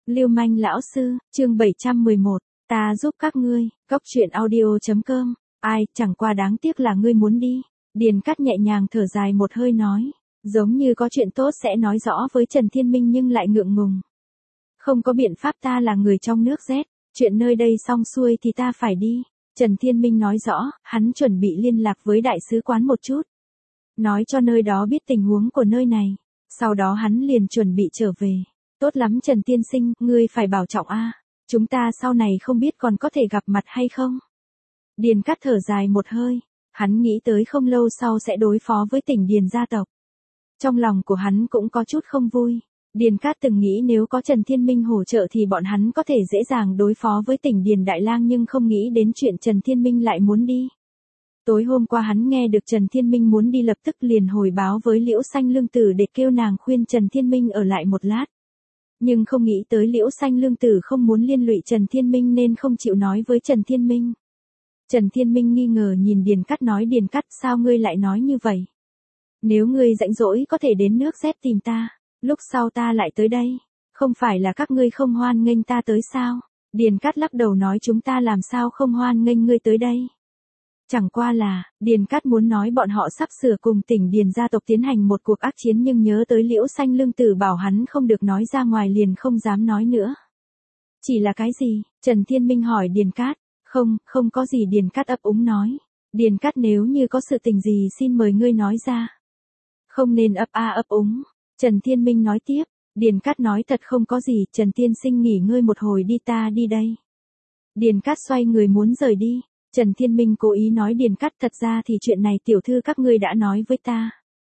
Lưu manh lão sư, chương 711, ta giúp các ngươi, góc truyện audio.com, ai, chẳng qua đáng tiếc là ngươi muốn đi. Điền Cát nhẹ nhàng thở dài một hơi nói, giống như có chuyện tốt sẽ nói rõ với Trần Thiên Minh nhưng lại ngượng ngùng. Không có biện pháp, ta là người trong nước rét, chuyện nơi đây xong xuôi thì ta phải đi. Trần Thiên Minh nói rõ, hắn chuẩn bị liên lạc với đại sứ quán một chút. Nói cho nơi đó biết tình huống của nơi này, sau đó hắn liền chuẩn bị trở về. Tốt lắm Trần Tiên Sinh, ngươi phải bảo trọng a. Chúng ta sau này không biết còn có thể gặp mặt hay không. Điền Cát thở dài một hơi, hắn nghĩ tới không lâu sau sẽ đối phó với tỉnh Điền gia tộc. Trong lòng của hắn cũng có chút không vui. Điền Cát từng nghĩ nếu có Trần Thiên Minh hỗ trợ thì bọn hắn có thể dễ dàng đối phó với tỉnh Điền Đại Lang, nhưng không nghĩ đến chuyện Trần Thiên Minh lại muốn đi. Tối hôm qua hắn nghe được Trần Thiên Minh muốn đi lập tức liền hồi báo với Liễu Xanh Lương Tử để kêu nàng khuyên Trần Thiên Minh ở lại một lát. Nhưng không nghĩ tới Liễu Xanh Lương Tử không muốn liên lụy Trần Thiên Minh nên không chịu nói với Trần Thiên Minh. Trần Thiên Minh nghi ngờ nhìn Điền Cát nói, Điền Cát, sao ngươi lại nói như vậy? Nếu ngươi rảnh rỗi có thể đến nước Z tìm ta, lúc sau ta lại tới đây. Không phải là các ngươi không hoan nghênh ta tới sao? Điền Cát lắc đầu nói, chúng ta làm sao không hoan nghênh ngươi tới đây? Chẳng qua là, Điền Cát muốn nói bọn họ sắp sửa cùng tỉnh Điền gia tộc tiến hành một cuộc ác chiến, nhưng nhớ tới Liễu Xanh Lương Tử bảo hắn không được nói ra ngoài liền không dám nói nữa. Chỉ là cái gì? Trần Thiên Minh hỏi Điền Cát. Không có gì, Điền Cát ấp úng nói. Điền Cát, nếu như có sự tình gì xin mời ngươi nói ra. Không nên ấp úng. Trần Thiên Minh nói tiếp. Điền Cát nói, thật không có gì, Trần Tiên Sinh nghỉ ngơi một hồi đi, ta đi đây. Điền Cát xoay người muốn rời đi. Trần Thiên Minh cố ý nói, Điền Cát, thật ra thì chuyện này tiểu thư các ngươi đã nói với ta.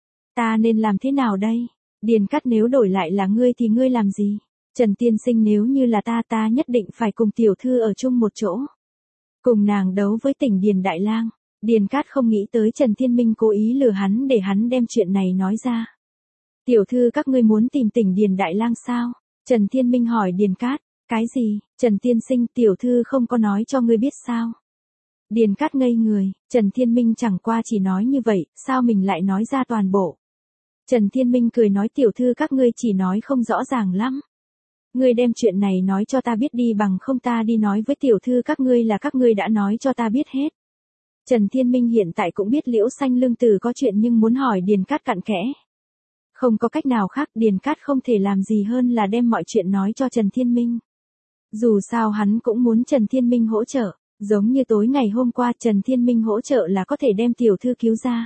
Ta nên làm thế nào đây? Điền Cát, nếu đổi lại là ngươi thì ngươi làm gì? Trần Tiên Sinh, nếu như là ta nhất định phải cùng tiểu thư ở chung một chỗ. Cùng nàng đấu với tỉnh Điền Đại Lang. Điền Cát không nghĩ tới Trần Thiên Minh cố ý lừa hắn để hắn đem chuyện này nói ra. Tiểu thư các ngươi muốn tìm tỉnh Điền Đại Lang sao? Trần Thiên Minh hỏi Điền Cát. Cái gì? Trần Tiên Sinh, tiểu thư không có nói cho ngươi biết sao? Điền Cát ngây người, Trần Thiên Minh chẳng qua chỉ nói như vậy, sao mình lại nói ra toàn bộ? Trần Thiên Minh cười nói, tiểu thư các ngươi chỉ nói không rõ ràng lắm. Ngươi đem chuyện này nói cho ta biết đi, bằng không ta đi nói với tiểu thư các ngươi là các ngươi đã nói cho ta biết hết. Trần Thiên Minh hiện tại cũng biết Liễu Xanh Lương Tử có chuyện nhưng muốn hỏi Điền Cát cặn kẽ. Không có cách nào khác, Điền Cát không thể làm gì hơn là đem mọi chuyện nói cho Trần Thiên Minh. Dù sao hắn cũng muốn Trần Thiên Minh hỗ trợ. Giống như tối ngày hôm qua Trần Thiên Minh hỗ trợ là có thể đem tiểu thư cứu ra.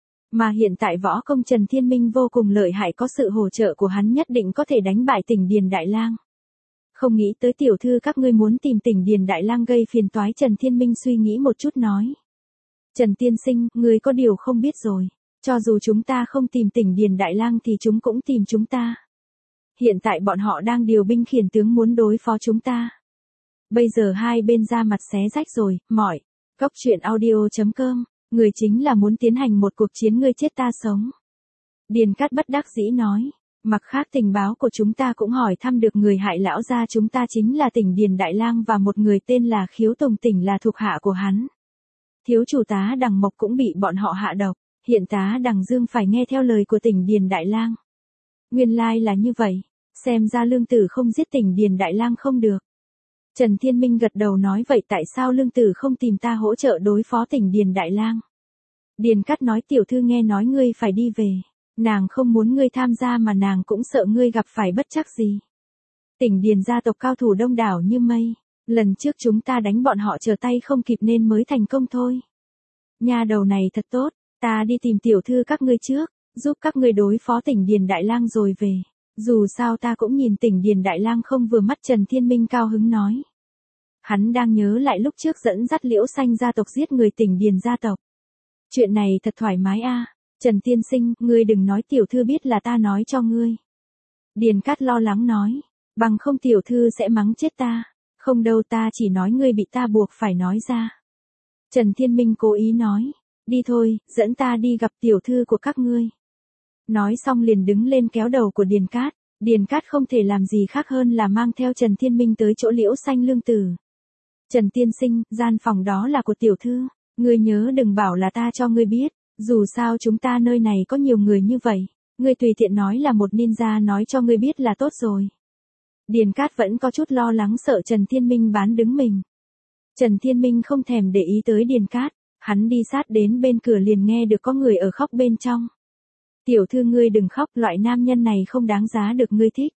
Mà hiện tại võ công Trần Thiên Minh vô cùng lợi hại, có sự hỗ trợ của hắn nhất định có thể đánh bại tỉnh Điền Đại Lang. Không nghĩ tới tiểu thư các ngươi muốn tìm tỉnh Điền Đại Lang gây phiền toái. Trần Thiên Minh suy nghĩ một chút nói. Trần Tiên Sinh, ngươi có điều không biết rồi. Cho dù chúng ta không tìm tỉnh Điền Đại Lang thì chúng cũng tìm chúng ta. Hiện tại bọn họ đang điều binh khiển tướng muốn đối phó chúng ta. Bây giờ hai bên ra mặt xé rách rồi, mỏi. Góc truyện audio.com, người chính là muốn tiến hành một cuộc chiến ngươi chết ta sống. Điền Cát bất đắc dĩ nói, mặt khác tình báo của chúng ta cũng hỏi thăm được người hại lão gia chúng ta chính là tỉnh Điền Đại Lang và một người tên là Khiếu Tùng Tỉnh là thuộc hạ của hắn. Thiếu chủ tá Đằng Mộc cũng bị bọn họ hạ độc, hiện tá Đằng Dương phải nghe theo lời của tỉnh Điền Đại Lang. Nguyên lai là như vậy, xem ra Lương Tử không giết tỉnh Điền Đại Lang không được. Trần Thiên Minh gật đầu nói, vậy tại sao Lương Tử không tìm ta hỗ trợ đối phó tỉnh Điền Đại Lang? Điền Cát nói, tiểu thư nghe nói ngươi phải đi về. Nàng không muốn ngươi tham gia mà nàng cũng sợ ngươi gặp phải bất trắc gì. Tỉnh Điền gia tộc cao thủ đông đảo như mây. Lần trước chúng ta đánh bọn họ trở tay không kịp nên mới thành công thôi. Nha đầu này thật tốt, ta đi tìm tiểu thư các ngươi trước, giúp các ngươi đối phó tỉnh Điền Đại Lang rồi về. Dù sao ta cũng nhìn tỉnh Điền Đại Lang không vừa mắt. Trần Thiên Minh cao hứng nói. Hắn đang nhớ lại lúc trước dẫn dắt Liễu Xanh gia tộc giết người tỉnh Điền gia tộc. Chuyện này thật thoải mái a. Trần Tiên Sinh, ngươi đừng nói tiểu thư biết là ta nói cho ngươi. Điền Cát lo lắng nói, bằng không tiểu thư sẽ mắng chết ta. Không đâu, ta chỉ nói ngươi bị ta buộc phải nói ra. Trần Thiên Minh cố ý nói, đi thôi, dẫn ta đi gặp tiểu thư của các ngươi. Nói xong liền đứng lên kéo đầu của Điền Cát. Điền Cát không thể làm gì khác hơn là mang theo Trần Thiên Minh tới chỗ Liễu Xanh Lương Tử. Trần Tiên Sinh, gian phòng đó là của tiểu thư. Ngươi nhớ đừng bảo là ta cho ngươi biết. Dù sao chúng ta nơi này có nhiều người như vậy. Ngươi tùy tiện nói là một ninja nói cho ngươi biết là tốt rồi. Điền Cát vẫn có chút lo lắng sợ Trần Thiên Minh bán đứng mình. Trần Thiên Minh không thèm để ý tới Điền Cát, hắn đi sát đến bên cửa liền nghe được có người ở khóc bên trong. Tiểu thư ngươi đừng khóc, loại nam nhân này không đáng giá được ngươi thích.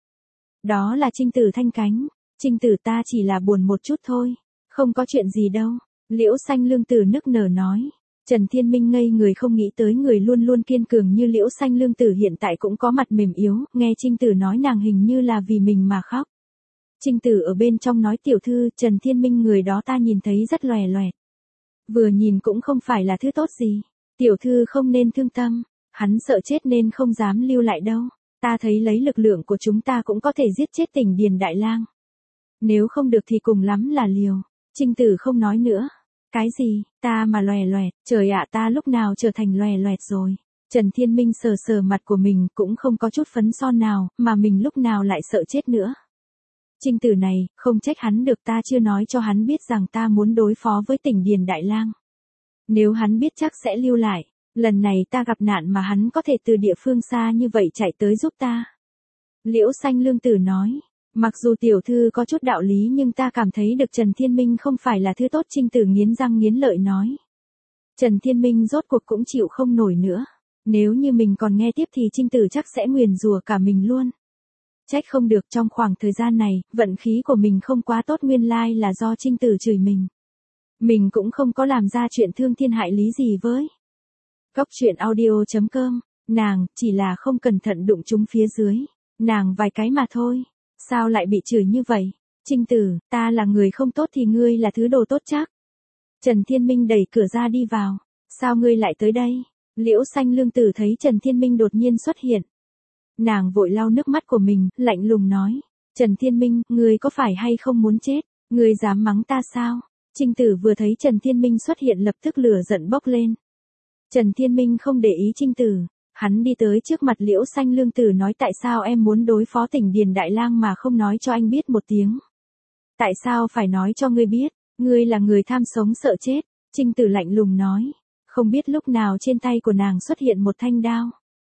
Đó là Trinh Tử Thanh Cánh. Trinh Tử ta chỉ là buồn một chút thôi, không có chuyện gì đâu. Liễu Xanh Lương Tử nức nở nói. Trần Thiên Minh ngây người không nghĩ tới người luôn luôn kiên cường như Liễu Xanh Lương Tử hiện tại cũng có mặt mềm yếu, nghe Trinh Tử nói nàng hình như là vì mình mà khóc. Trinh Tử ở bên trong nói tiểu thư, Trần Thiên Minh người đó ta nhìn thấy rất lòe loẹt. Vừa nhìn cũng không phải là thứ tốt gì. Tiểu thư không nên thương tâm, hắn sợ chết nên không dám lưu lại đâu. Ta thấy lấy lực lượng của chúng ta cũng có thể giết chết Tỉnh Điền Đại Lang. Nếu không được thì cùng lắm là liều. Trinh Tử không nói nữa. Cái gì, ta mà lòe loẹt, trời ạ ta lúc nào trở thành lòe loẹt rồi. Trần Thiên Minh sờ sờ mặt của mình cũng không có chút phấn son nào, mà mình lúc nào lại sợ chết nữa. Trinh Tử này, không trách hắn được, ta chưa nói cho hắn biết rằng ta muốn đối phó với Tỉnh Điền Đại Lang. Nếu hắn biết chắc sẽ lưu lại, lần này ta gặp nạn mà hắn có thể từ địa phương xa như vậy chạy tới giúp ta. Liễu Xanh Lương Tử nói, mặc dù tiểu thư có chút đạo lý nhưng ta cảm thấy được Trần Thiên Minh không phải là thứ tốt. Trinh Tử nghiến răng nghiến lợi nói. Trần Thiên Minh rốt cuộc cũng chịu không nổi nữa. Nếu như mình còn nghe tiếp thì Trinh Tử chắc sẽ nguyền rủa cả mình luôn. Trách không được trong khoảng thời gian này, vận khí của mình không quá tốt, nguyên lai là do Trinh Tử chửi mình. Mình cũng không có làm ra chuyện thương thiên hại lý gì với. Cốc truyện audio.com, nàng, chỉ là không cẩn thận đụng trúng phía dưới. Nàng vài cái mà thôi. Sao lại bị chửi như vậy? Trinh Tử, ta là người không tốt thì ngươi là thứ đồ tốt chắc. Trần Thiên Minh đẩy cửa ra đi vào. Sao ngươi lại tới đây? Liễu Xanh Lương Tử thấy Trần Thiên Minh đột nhiên xuất hiện. Nàng vội lau nước mắt của mình, lạnh lùng nói. Trần Thiên Minh, ngươi có phải hay không muốn chết? Ngươi dám mắng ta sao? Trinh Tử vừa thấy Trần Thiên Minh xuất hiện lập tức lửa giận bốc lên. Trần Thiên Minh không để ý Trinh Tử. Hắn đi tới trước mặt Liễu Xanh Lương Tử nói tại sao em muốn đối phó Tỉnh Điền Đại Lang mà không nói cho anh biết một tiếng. Tại sao phải nói cho ngươi biết, ngươi là người tham sống sợ chết. Trinh Tử lạnh lùng nói. Không biết lúc nào trên tay của nàng xuất hiện một thanh đao.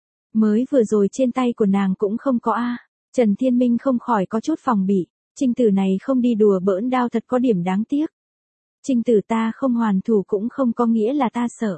Mới vừa rồi trên tay của nàng cũng không có a. Trần Thiên Minh không khỏi có chút phòng bị. Trinh Tử này không đi đùa bỡn đao thật có điểm đáng tiếc. Trinh Tử ta không hoàn thủ cũng không có nghĩa là ta sợ.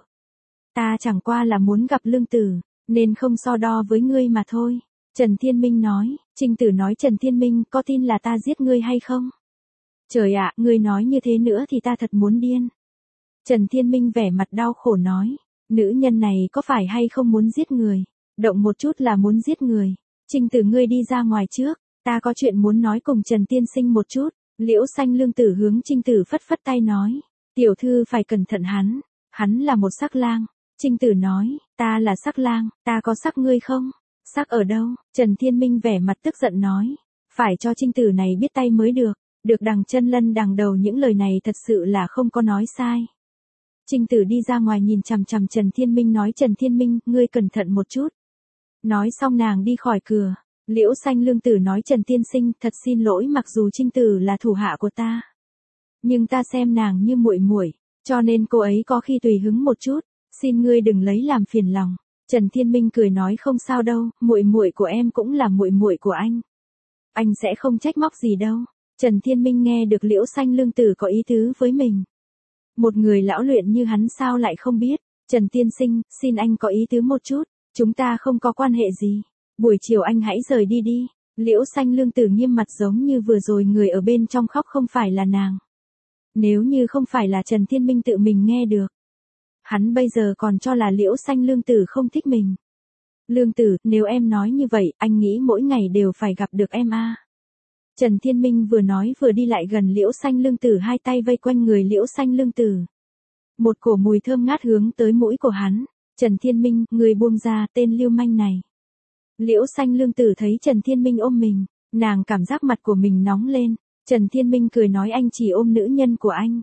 Ta chẳng qua là muốn gặp Lương Tử, nên không so đo với ngươi mà thôi. Trần Thiên Minh nói. Trinh Tử nói Trần Thiên Minh có tin là ta giết ngươi hay không? Trời ạ, ngươi nói như thế nữa thì ta thật muốn điên. Trần Thiên Minh vẻ mặt đau khổ nói. Nữ nhân này có phải hay không muốn giết người? Động một chút là muốn giết người. Trinh Tử ngươi đi ra ngoài trước. Ta có chuyện muốn nói cùng Trần Tiên Sinh một chút. Liễu Xanh Lương Tử hướng Trinh Tử phất phất tay nói. Tiểu thư phải cẩn thận hắn. Hắn là một sắc lang. Trinh Tử nói. Ta là sắc lang, ta có sắc ngươi không? Sắc ở đâu? Trần Thiên Minh vẻ mặt tức giận nói. Phải cho Trinh Tử này biết tay mới được. Được đằng chân lân đằng đầu, những lời này thật sự là không có nói sai. Trinh Tử đi ra ngoài nhìn chằm chằm Trần Thiên Minh nói Trần Thiên Minh, ngươi cẩn thận một chút. Nói xong nàng đi khỏi cửa. Liễu Xanh Lương Tử nói Trần Tiên Sinh, thật xin lỗi mặc dù Trinh Tử là thủ hạ của ta. Nhưng ta xem nàng như muội muội, cho nên cô ấy có khi tùy hứng một chút, xin ngươi đừng lấy làm phiền lòng. Trần Thiên Minh cười nói không sao đâu, muội muội của em cũng là muội muội của anh. Anh sẽ không trách móc gì đâu. Trần Thiên Minh nghe được Liễu Xanh Lương Tử có ý tứ với mình. Một người lão luyện như hắn sao lại không biết. Trần Tiên Sinh, xin anh có ý tứ một chút. Chúng ta không có quan hệ gì. Buổi chiều anh hãy rời đi đi. Liễu Xanh Lương Tử nghiêm mặt giống như vừa rồi người ở bên trong khóc không phải là nàng. Nếu như không phải là Trần Thiên Minh tự mình nghe được. Hắn bây giờ còn cho là Liễu Xanh Lương Tử không thích mình. Lương Tử, nếu em nói như vậy, anh nghĩ mỗi ngày đều phải gặp được em a. Trần Thiên Minh vừa nói vừa đi lại gần Liễu Xanh Lương Tử, hai tay vây quanh người Liễu Xanh Lương Tử. Một cổ mùi thơm ngát hướng tới mũi của hắn. Trần Thiên Minh, người buông ra tên lưu manh này. Liễu Xanh Lương Tử thấy Trần Thiên Minh ôm mình, nàng cảm giác mặt của mình nóng lên. Trần Thiên Minh cười nói anh chỉ ôm nữ nhân của anh.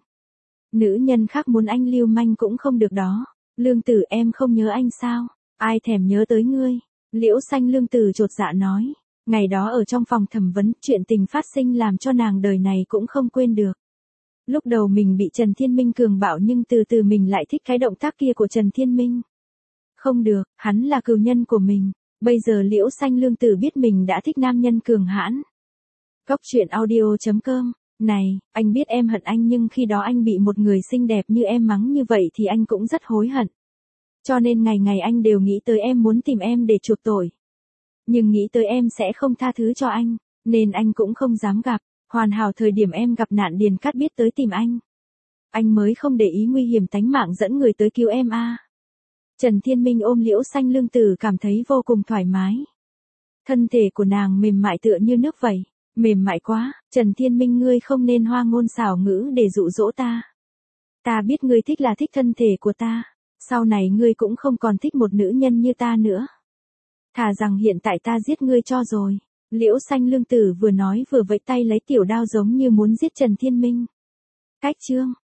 Nữ nhân khác muốn anh lưu manh cũng không được đó. Lương Tử em không nhớ anh sao? Ai thèm nhớ tới ngươi? Liễu Xanh Lương Tử chột dạ nói. Ngày đó ở trong phòng thẩm vấn, chuyện tình phát sinh làm cho nàng đời này cũng không quên được. Lúc đầu mình bị Trần Thiên Minh cường bạo nhưng từ từ mình lại thích cái động tác kia của Trần Thiên Minh. Không được, hắn là cừu nhân của mình. Bây giờ Liễu Xanh Lương Tử biết mình đã thích nam nhân cường hãn. Cốc truyện audio.com. Này, anh biết em hận anh nhưng khi đó anh bị một người xinh đẹp như em mắng như vậy thì anh cũng rất hối hận. Cho nên ngày ngày anh đều nghĩ tới em muốn tìm em để chuộc tội. Nhưng nghĩ tới em sẽ không tha thứ cho anh, nên anh cũng không dám gặp. Hoàn hảo thời điểm em gặp nạn Điền Cát biết tới tìm anh. Anh mới không để ý nguy hiểm tánh mạng dẫn người tới cứu em a. Trần Thiên Minh ôm Liễu Xanh Lương Tử cảm thấy vô cùng thoải mái. Thân thể của nàng mềm mại tựa như nước vậy. Mềm mại quá, Trần Thiên Minh ngươi không nên hoa ngôn xảo ngữ để dụ dỗ ta. Ta biết ngươi thích là thích thân thể của ta. Sau này ngươi cũng không còn thích một nữ nhân như ta nữa. Thà rằng hiện tại ta giết ngươi cho rồi. Liễu Xanh Lương Tử vừa nói vừa vẫy tay lấy tiểu đao giống như muốn giết Trần Thiên Minh. Cách chương